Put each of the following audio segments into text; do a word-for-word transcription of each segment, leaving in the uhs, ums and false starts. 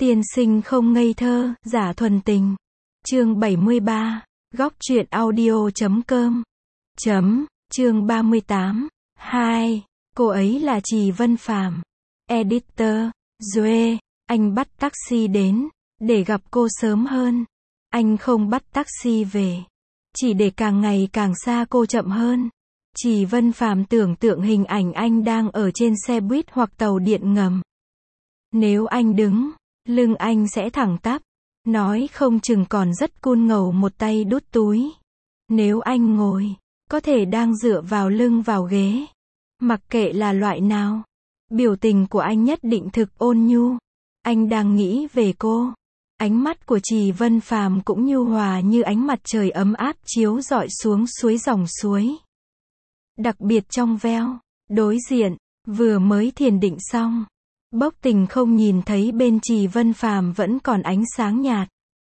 Tiên sinh không ngây thơ, giả thuần tình. Chương bảy mươi ba, góc truyện audio chấm com. Chấm, chương ba mươi tám. hai. Cô ấy là Trì Vân Phàm. Editor, Duệ, anh bắt taxi đến, để gặp cô sớm hơn. Anh không bắt taxi về, chỉ để càng ngày càng xa cô chậm hơn. Trì Vân Phàm tưởng tượng hình ảnh anh đang ở trên xe buýt hoặc tàu điện ngầm. Nếu anh đứng, lưng anh sẽ thẳng tắp, nói không chừng còn rất cool ngầu một tay đút túi. Nếu anh ngồi, có thể đang dựa vào lưng vào ghế. Mặc kệ là loại nào, biểu tình của anh nhất định thực ôn nhu. Anh đang nghĩ về cô. Ánh mắt của Trì Vân Phàm cũng nhu hòa như ánh mặt trời ấm áp chiếu rọi xuống suối dòng suối. Đặc biệt trong veo, đối diện, vừa mới thiền định xong. Bốc tình không nhìn thấy bên Trì Vân Phàm vẫn còn ánh sáng nhạt.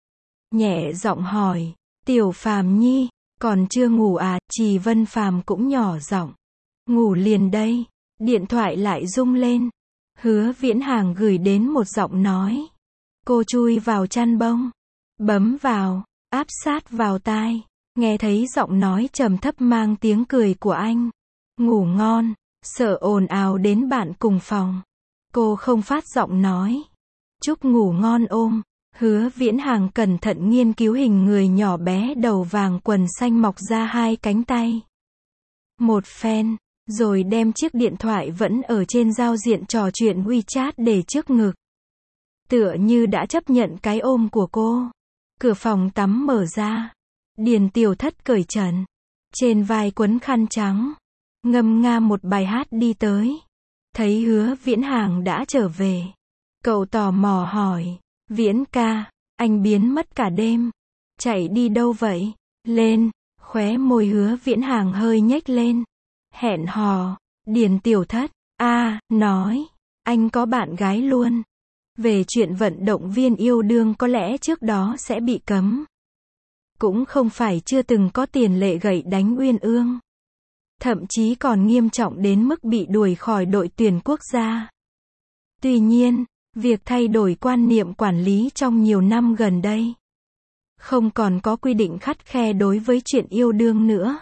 Nhẹ giọng hỏi, Tiểu Phàm nhi, còn chưa ngủ à? Trì Vân Phàm cũng nhỏ giọng, ngủ liền đây. Điện thoại lại rung lên. Hứa Viễn Hàng gửi đến một giọng nói. Cô chui vào chăn bông, bấm vào, áp sát vào tai, nghe thấy giọng nói trầm thấp mang tiếng cười của anh. Ngủ ngon, sợ ồn ào đến bạn cùng phòng. Cô không phát giọng nói. Chúc ngủ ngon ôm. Hứa Viễn Hàng cẩn thận nghiên cứu hình người nhỏ bé đầu vàng quần xanh mọc ra hai cánh tay. Một phen, rồi đem chiếc điện thoại vẫn ở trên giao diện trò chuyện WeChat để trước ngực. Tựa như đã chấp nhận cái ôm của cô. Cửa phòng tắm mở ra. Điền Tiểu Thất cởi trần, trên vai quấn khăn trắng, ngâm nga một bài hát đi tới. Thấy Hứa Viễn Hàng đã trở về, cậu tò mò hỏi, Viễn ca, anh biến mất cả đêm, chạy đi đâu vậy? Lên, khóe môi Hứa Viễn Hàng hơi nhếch lên. Hẹn hò. Điền Tiểu Thất, a à, nói, anh có bạn gái luôn. Về chuyện vận động viên yêu đương có lẽ trước đó sẽ bị cấm. Cũng không phải chưa từng có tiền lệ gậy đánh uyên ương. Thậm chí còn nghiêm trọng đến mức bị đuổi khỏi đội tuyển quốc gia. Tuy nhiên, việc thay đổi quan niệm quản lý trong nhiều năm gần đây, không còn có quy định khắt khe đối với chuyện yêu đương nữa.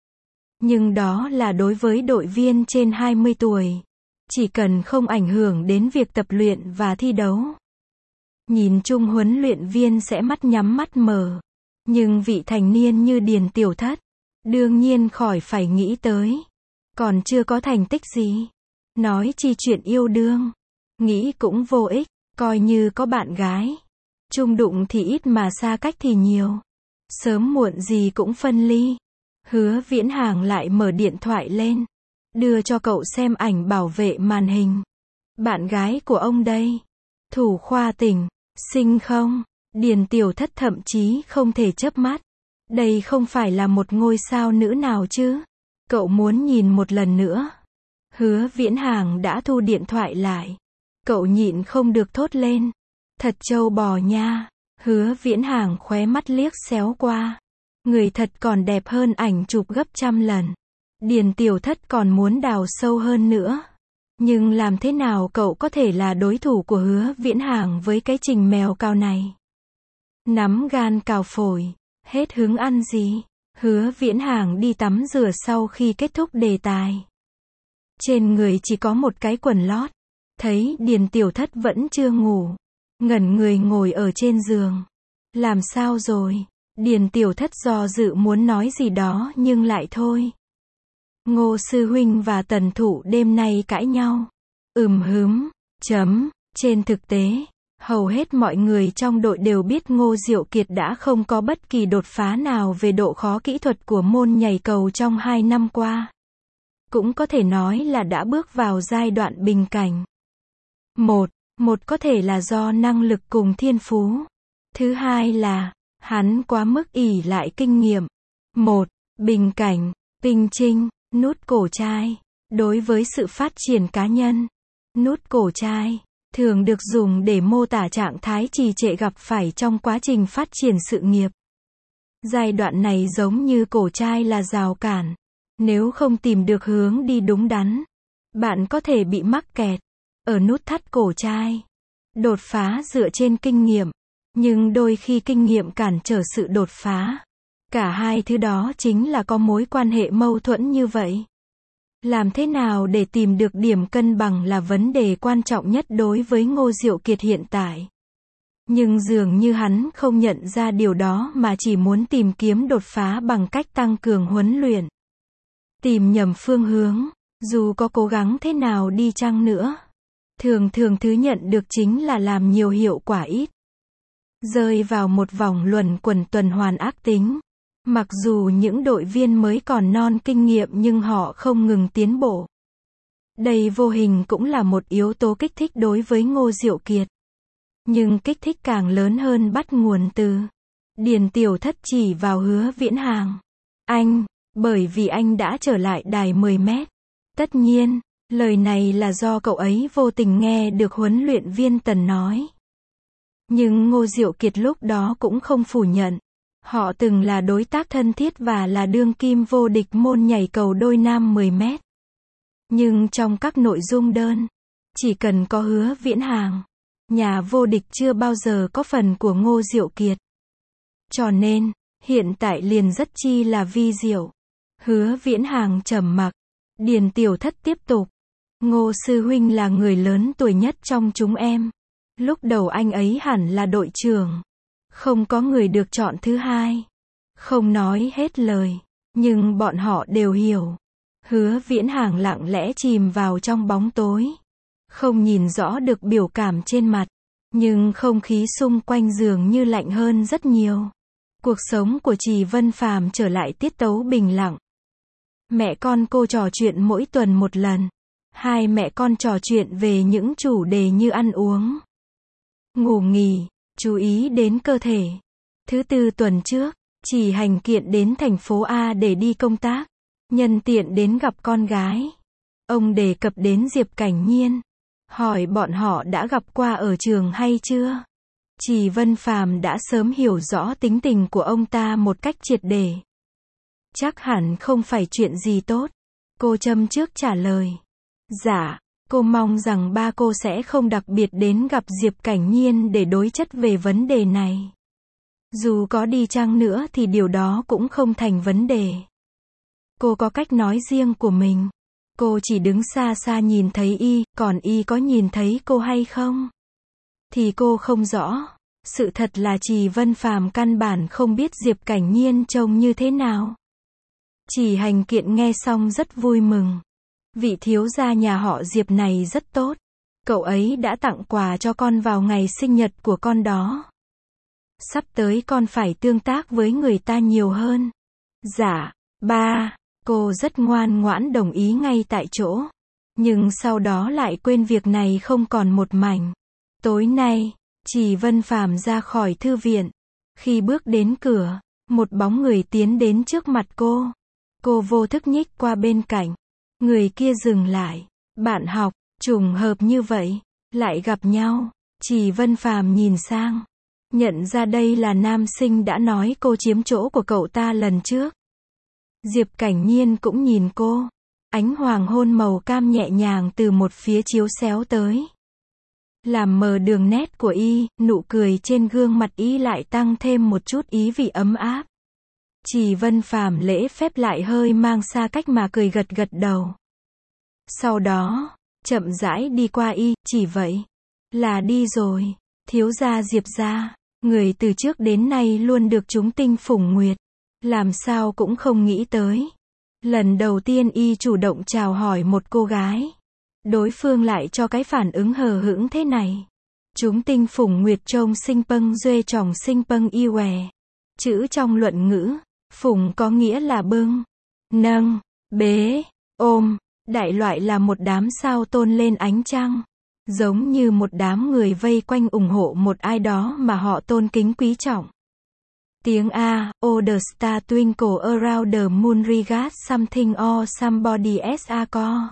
Nhưng đó là đối với đội viên trên hai mươi tuổi. Chỉ cần không ảnh hưởng đến việc tập luyện và thi đấu. Nhìn chung huấn luyện viên sẽ mắt nhắm mắt mở. Nhưng vị thành niên như Điền Tiểu Thất, đương nhiên khỏi phải nghĩ tới. Còn chưa có thành tích gì. Nói chi chuyện yêu đương. Nghĩ cũng vô ích, coi như có bạn gái. Chung đụng thì ít mà xa cách thì nhiều. Sớm muộn gì cũng phân ly. Hứa Viễn Hàng lại mở điện thoại lên. Đưa cho cậu xem ảnh bảo vệ màn hình. Bạn gái của ông đây. Thủ khoa tỉnh. Xinh không? Điền Tiểu Thất thậm chí không thể chớp mắt. Đây không phải là một ngôi sao nữ nào chứ? Cậu muốn nhìn một lần nữa. Hứa Viễn Hàng đã thu điện thoại lại. Cậu nhịn không được thốt lên. Thật trâu bò nha. Hứa Viễn Hàng khóe mắt liếc xéo qua. Người thật còn đẹp hơn ảnh chụp gấp trăm lần. Điền Tiểu Thất còn muốn đào sâu hơn nữa. Nhưng làm thế nào cậu có thể là đối thủ của Hứa Viễn Hàng với cái trình mèo cao này? Nắm gan cào phổi, hết hứng ăn gì? Hứa Viễn Hàng đi tắm rửa sau khi kết thúc đề tài. Trên người chỉ có một cái quần lót. Thấy Điền Tiểu Thất vẫn chưa ngủ. Ngẩn người ngồi ở trên giường. Làm sao rồi? Điền Tiểu Thất do dự muốn nói gì đó nhưng lại thôi. Ngô sư huynh và Tần Thụ đêm nay cãi nhau. Ừm hứm, chấm, trên thực tế, hầu hết mọi người trong đội đều biết Ngô Diệu Kiệt đã không có bất kỳ đột phá nào về độ khó kỹ thuật của môn nhảy cầu trong hai năm qua. Cũng có thể nói là đã bước vào giai đoạn bình cảnh. Một, một có thể là do năng lực cùng thiên phú. Thứ hai là, hắn quá mức ỷ lại kinh nghiệm. Một, bình cảnh, Bình Trinh. Nút cổ trai. Đối với sự phát triển cá nhân, nút cổ trai thường được dùng để mô tả trạng thái trì trệ gặp phải trong quá trình phát triển sự nghiệp. Giai đoạn này giống như cổ trai là rào cản. Nếu không tìm được hướng đi đúng đắn, bạn có thể bị mắc kẹt ở nút thắt cổ trai. Đột phá dựa trên kinh nghiệm, nhưng đôi khi kinh nghiệm cản trở sự đột phá. Cả hai thứ đó chính là có mối quan hệ mâu thuẫn như vậy. Làm thế nào để tìm được điểm cân bằng là vấn đề quan trọng nhất đối với Ngô Diệu Kiệt hiện tại. Nhưng dường như hắn không nhận ra điều đó mà chỉ muốn tìm kiếm đột phá bằng cách tăng cường huấn luyện. Tìm nhầm phương hướng, dù có cố gắng thế nào đi chăng nữa. Thường thường thứ nhận được chính là làm nhiều hiệu quả ít. Rơi vào một vòng luẩn quẩn tuần hoàn ác tính. Mặc dù những đội viên mới còn non kinh nghiệm nhưng họ không ngừng tiến bộ. Đây vô hình cũng là một yếu tố kích thích đối với Ngô Diệu Kiệt. Nhưng kích thích càng lớn hơn bắt nguồn từ Điền Tiểu Thất chỉ vào Hứa Viễn Hàng. Anh, bởi vì anh đã trở lại đài mười mét. Tất nhiên, lời này là do cậu ấy vô tình nghe được huấn luyện viên Tần nói. Nhưng Ngô Diệu Kiệt lúc đó cũng không phủ nhận. Họ từng là đối tác thân thiết và là đương kim vô địch môn nhảy cầu đôi nam mười mét. Nhưng trong các nội dung đơn, chỉ cần có Hứa Viễn Hàng, nhà vô địch chưa bao giờ có phần của Ngô Diệu Kiệt. Cho nên, hiện tại liền rất chi là vi diệu. Hứa Viễn Hàng trầm mặc. Điền Tiểu Thất tiếp tục. Ngô sư huynh là người lớn tuổi nhất trong chúng em. Lúc đầu anh ấy hẳn là đội trưởng. Không có người được chọn thứ hai. Không nói hết lời. Nhưng bọn họ đều hiểu. Hứa Viễn Hàng lặng lẽ chìm vào trong bóng tối. Không nhìn rõ được biểu cảm trên mặt. Nhưng không khí xung quanh dường như lạnh hơn rất nhiều. Cuộc sống của Trì Vân Phàm trở lại tiết tấu bình lặng. Mẹ con cô trò chuyện mỗi tuần một lần. Hai mẹ con trò chuyện về những chủ đề như ăn uống, ngủ nghỉ, chú ý đến cơ thể. Thứ tư tuần trước, Trì Hành Kiện đến thành phố A để đi công tác. Nhân tiện đến gặp con gái. Ông đề cập đến Diệp Cảnh Nhiên. Hỏi bọn họ đã gặp qua ở trường hay chưa. Trì Vân Phàm đã sớm hiểu rõ tính tình của ông ta một cách triệt để. Chắc hẳn không phải chuyện gì tốt. Cô châm trước trả lời. Dạ, cô mong rằng ba cô sẽ không đặc biệt đến gặp Diệp Cảnh Nhiên để đối chất về vấn đề này. Dù có đi chăng nữa thì điều đó cũng không thành vấn đề. Cô có cách nói riêng của mình. Cô chỉ đứng xa xa nhìn thấy y, còn y có nhìn thấy cô hay không? Thì cô không rõ. Sự thật là Trì Vân Phàm căn bản không biết Diệp Cảnh Nhiên trông như thế nào. Trì Hành Kiện nghe xong rất vui mừng. Vị thiếu gia nhà họ Diệp này rất tốt. Cậu ấy đã tặng quà cho con vào ngày sinh nhật của con đó. Sắp tới con phải tương tác với người ta nhiều hơn. Dạ, ba. Cô rất ngoan ngoãn đồng ý ngay tại chỗ. Nhưng sau đó lại quên việc này không còn một mảnh. Tối nay, Trì Vân Phàm ra khỏi thư viện. Khi bước đến cửa, một bóng người tiến đến trước mặt cô. Cô vô thức nhích qua bên cạnh. Người kia dừng lại. Bạn học, trùng hợp như vậy, lại gặp nhau. Trì Vân Phàm nhìn sang. Nhận ra đây là nam sinh đã nói cô chiếm chỗ của cậu ta lần trước. Diệp Cảnh Nhiên cũng nhìn cô. Ánh hoàng hôn màu cam nhẹ nhàng từ một phía chiếu xéo tới. Làm mờ đường nét của y, nụ cười trên gương mặt y lại tăng thêm một chút ý vị ấm áp. Trì Vân Phàm lễ phép lại hơi mang xa cách mà cười gật gật đầu. Sau đó, chậm rãi đi qua y, chỉ vậy. Là đi rồi. Thiếu gia Diệp gia, người từ trước đến nay luôn được chúng tinh phủng nguyệt. Làm sao cũng không nghĩ tới. Lần đầu tiên y chủ động chào hỏi một cô gái. Đối phương lại cho cái phản ứng hờ hững thế này. Chúng tinh phủng nguyệt trông sinh pâng duê tròng sinh pâng y què. Chữ trong luận ngữ, phủng có nghĩa là bưng, nâng, bế, ôm. Đại loại là một đám sao tôn lên ánh trăng. Giống như một đám người vây quanh ủng hộ một ai đó mà họ tôn kính quý trọng. Tiếng A, oh the star twinkle around the moon regard something or somebody as a call.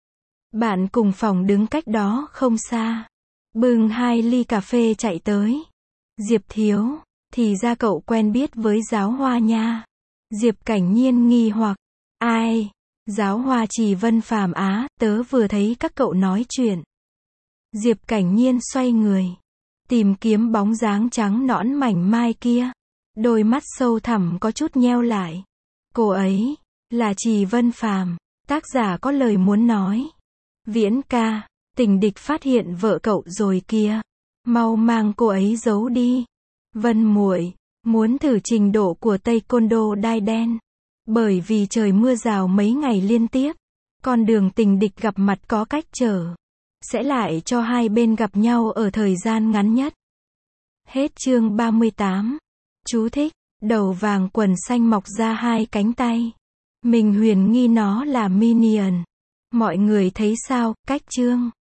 Bạn cùng phòng đứng cách đó không xa. Bưng hai ly cà phê chạy tới. Diệp thiếu, thì ra cậu quen biết với giáo hoa nha. Diệp Cảnh Nhiên nghi hoặc. Ai? Giáo hoa Trì Vân Phàm á, tớ vừa thấy các cậu nói chuyện. Diệp Cảnh Nhiên xoay người, tìm kiếm bóng dáng trắng nõn mảnh mai kia. Đôi mắt sâu thẳm có chút nheo lại. Cô ấy, là Trì Vân Phàm. Tác giả có lời muốn nói. Viễn ca, Tình Địch phát hiện vợ cậu rồi kìa. Mau mang cô ấy giấu đi. Vân muội, muốn thử trình độ của Taekwondo đai đen. Bởi vì trời mưa rào mấy ngày liên tiếp, con đường tình địch gặp mặt có cách trở. Sẽ lại cho hai bên gặp nhau ở thời gian ngắn nhất. Hết chương ba mươi tám. Chú thích, đầu vàng quần xanh mọc ra hai cánh tay. Mình huyền nghi nó là Minion. Mọi người thấy sao, cách chương